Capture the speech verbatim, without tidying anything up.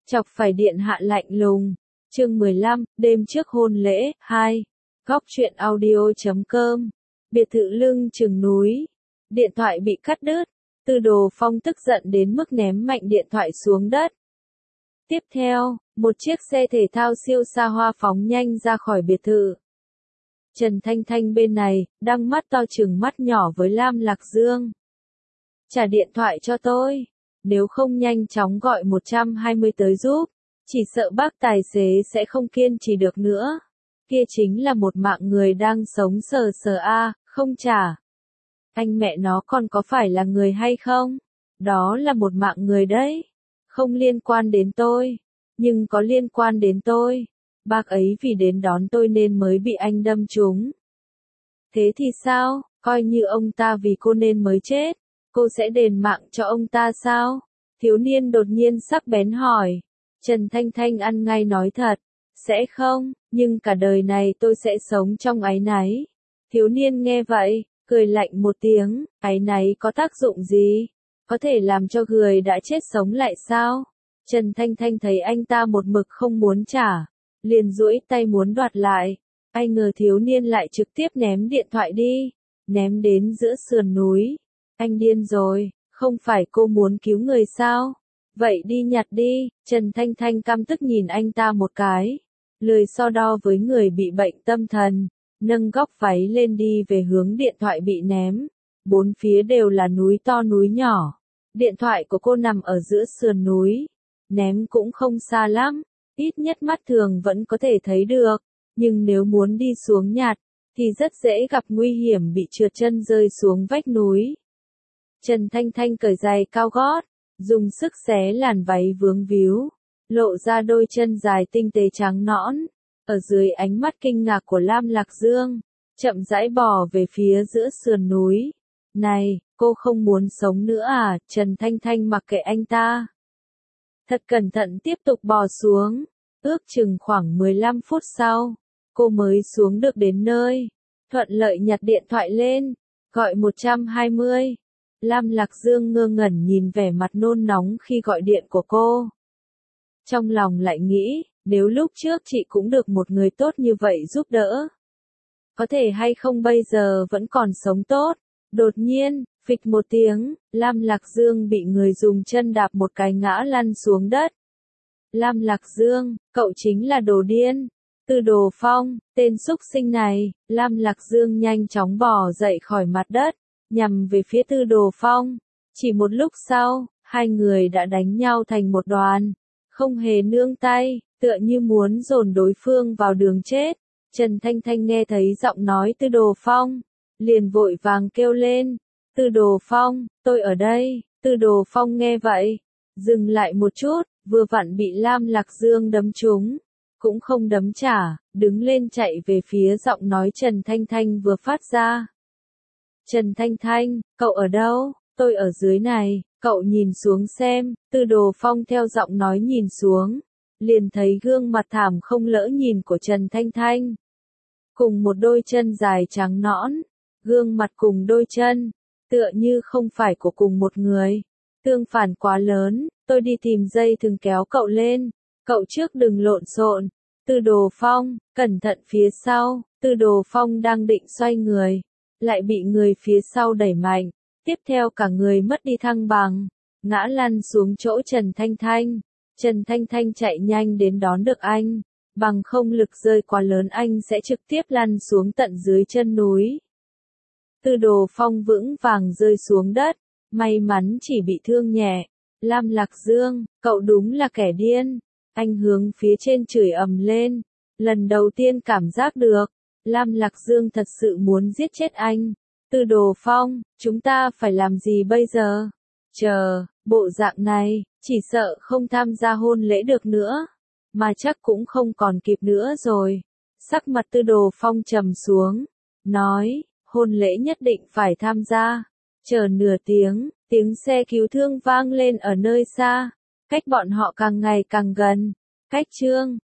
Chọc phải điện hạ lạnh lùng. Chương mười lăm, đêm trước hôn lễ, hai. Góc truyện audio chấm com. Biệt thự lưng chừng núi. Điện thoại bị cắt đứt. Tư Đồ Phong tức giận đến mức ném mạnh điện thoại xuống đất. Tiếp theo, một chiếc xe thể thao siêu xa hoa phóng nhanh ra khỏi biệt thự. Trần Thanh Thanh bên này, đang mắt to trừng mắt nhỏ với Lam Lạc Dương. Trả điện thoại cho tôi. Nếu không nhanh chóng gọi một trăm hai mươi tới giúp. Chỉ sợ bác tài xế sẽ không kiên trì được nữa. Kia chính là một mạng người đang sống sờ sờ a, không trả. Anh mẹ nó còn có phải là người hay không? Đó là một mạng người đấy. Không liên quan đến tôi. Nhưng có liên quan đến tôi. Bác ấy vì đến đón tôi nên mới bị anh đâm trúng. Thế thì sao? Coi như ông ta vì cô nên mới chết. Cô sẽ đền mạng cho ông ta sao? Thiếu niên đột nhiên sắc bén hỏi. Trần Thanh Thanh ăn ngay nói thật. Sẽ không, nhưng cả đời này tôi sẽ sống trong áy náy. Thiếu niên nghe vậy, cười lạnh một tiếng. Áy náy có tác dụng gì? Có thể làm cho người đã chết sống lại sao? Trần Thanh Thanh thấy anh ta một mực không muốn trả. Liền duỗi tay muốn đoạt lại. Ai ngờ thiếu niên lại trực tiếp ném điện thoại đi. Ném đến giữa sườn núi. Anh điên rồi, không phải cô muốn cứu người sao? Vậy đi nhặt đi. Trần Thanh Thanh căm tức nhìn anh ta một cái. Lười so đo với người bị bệnh tâm thần. Nâng góc váy lên đi về hướng điện thoại bị ném. Bốn phía đều là núi to núi nhỏ. Điện thoại của cô nằm ở giữa sườn núi. Ném cũng không xa lắm. Ít nhất mắt thường vẫn có thể thấy được. Nhưng nếu muốn đi xuống nhặt, thì rất dễ gặp nguy hiểm bị trượt chân rơi xuống vách núi. Trần Thanh Thanh cởi giày cao gót, dùng sức xé làn váy vướng víu, lộ ra đôi chân dài tinh tế trắng nõn. Ở dưới ánh mắt kinh ngạc của Lam Lạc Dương, chậm rãi bò về phía giữa sườn núi. Này, cô không muốn sống nữa à? Trần Thanh Thanh mặc kệ anh ta. Thật cẩn thận tiếp tục bò xuống. Ước chừng khoảng mười lăm phút sau, cô mới xuống được đến nơi. Thuận lợi nhặt điện thoại lên, gọi một trăm hai mươi. Lam Lạc Dương ngơ ngẩn nhìn vẻ mặt nôn nóng khi gọi điện của cô. Trong lòng lại nghĩ, nếu lúc trước chị cũng được một người tốt như vậy giúp đỡ. Có thể hay không bây giờ vẫn còn sống tốt. Đột nhiên, phịch một tiếng, Lam Lạc Dương bị người dùng chân đạp một cái ngã lăn xuống đất. Lam Lạc Dương, cậu chính là đồ điên. Tư Đồ Phong, tên xúc sinh này. Lam Lạc Dương nhanh chóng bò dậy khỏi mặt đất, nhằm về phía Tư Đồ Phong. Chỉ một lúc sau, hai người đã đánh nhau thành một đoàn. Không hề nương tay, tựa như muốn dồn đối phương vào đường chết. Trần Thanh Thanh nghe thấy giọng nói Tư Đồ Phong, liền vội vàng kêu lên. Tư Đồ Phong, tôi ở đây. Tư Đồ Phong nghe vậy, dừng lại một chút, vừa vặn bị Lam Lạc Dương đấm trúng. Cũng không đấm trả, đứng lên chạy về phía giọng nói Trần Thanh Thanh vừa phát ra. Trần Thanh Thanh, cậu ở đâu? Tôi ở dưới này. Cậu nhìn xuống xem. Tư Đồ Phong theo giọng nói nhìn xuống, liền thấy gương mặt thảm không lỡ nhìn của Trần Thanh Thanh. Cùng một đôi chân dài trắng nõn, gương mặt cùng đôi chân, tựa như không phải của cùng một người. Tương phản quá lớn, tôi đi tìm dây thừng kéo cậu lên. Cậu trước đừng lộn xộn. Tư Đồ Phong, cẩn thận phía sau. Tư Đồ Phong đang định xoay người, lại bị người phía sau đẩy mạnh. Tiếp theo cả người mất đi thăng bằng, ngã lăn xuống chỗ Trần Thanh Thanh. Trần Thanh Thanh chạy nhanh đến đón được anh. Bằng không lực rơi quá lớn anh sẽ trực tiếp lăn xuống tận dưới chân núi. Tư Đồ Phong vững vàng rơi xuống đất. May mắn chỉ bị thương nhẹ. Lam Lạc Dương, cậu đúng là kẻ điên. Anh hướng phía trên chửi ầm lên. Lần đầu tiên cảm giác được, Lam Lạc Dương thật sự muốn giết chết anh. Tư Đồ Phong, chúng ta phải làm gì bây giờ? Chờ, bộ dạng này, chỉ sợ không tham gia hôn lễ được nữa. Mà chắc cũng không còn kịp nữa rồi. Sắc mặt Tư Đồ Phong trầm xuống, nói, hôn lễ nhất định phải tham gia. Chờ nửa tiếng, tiếng xe cứu thương vang lên ở nơi xa. Cách bọn họ càng ngày càng gần. Cách chương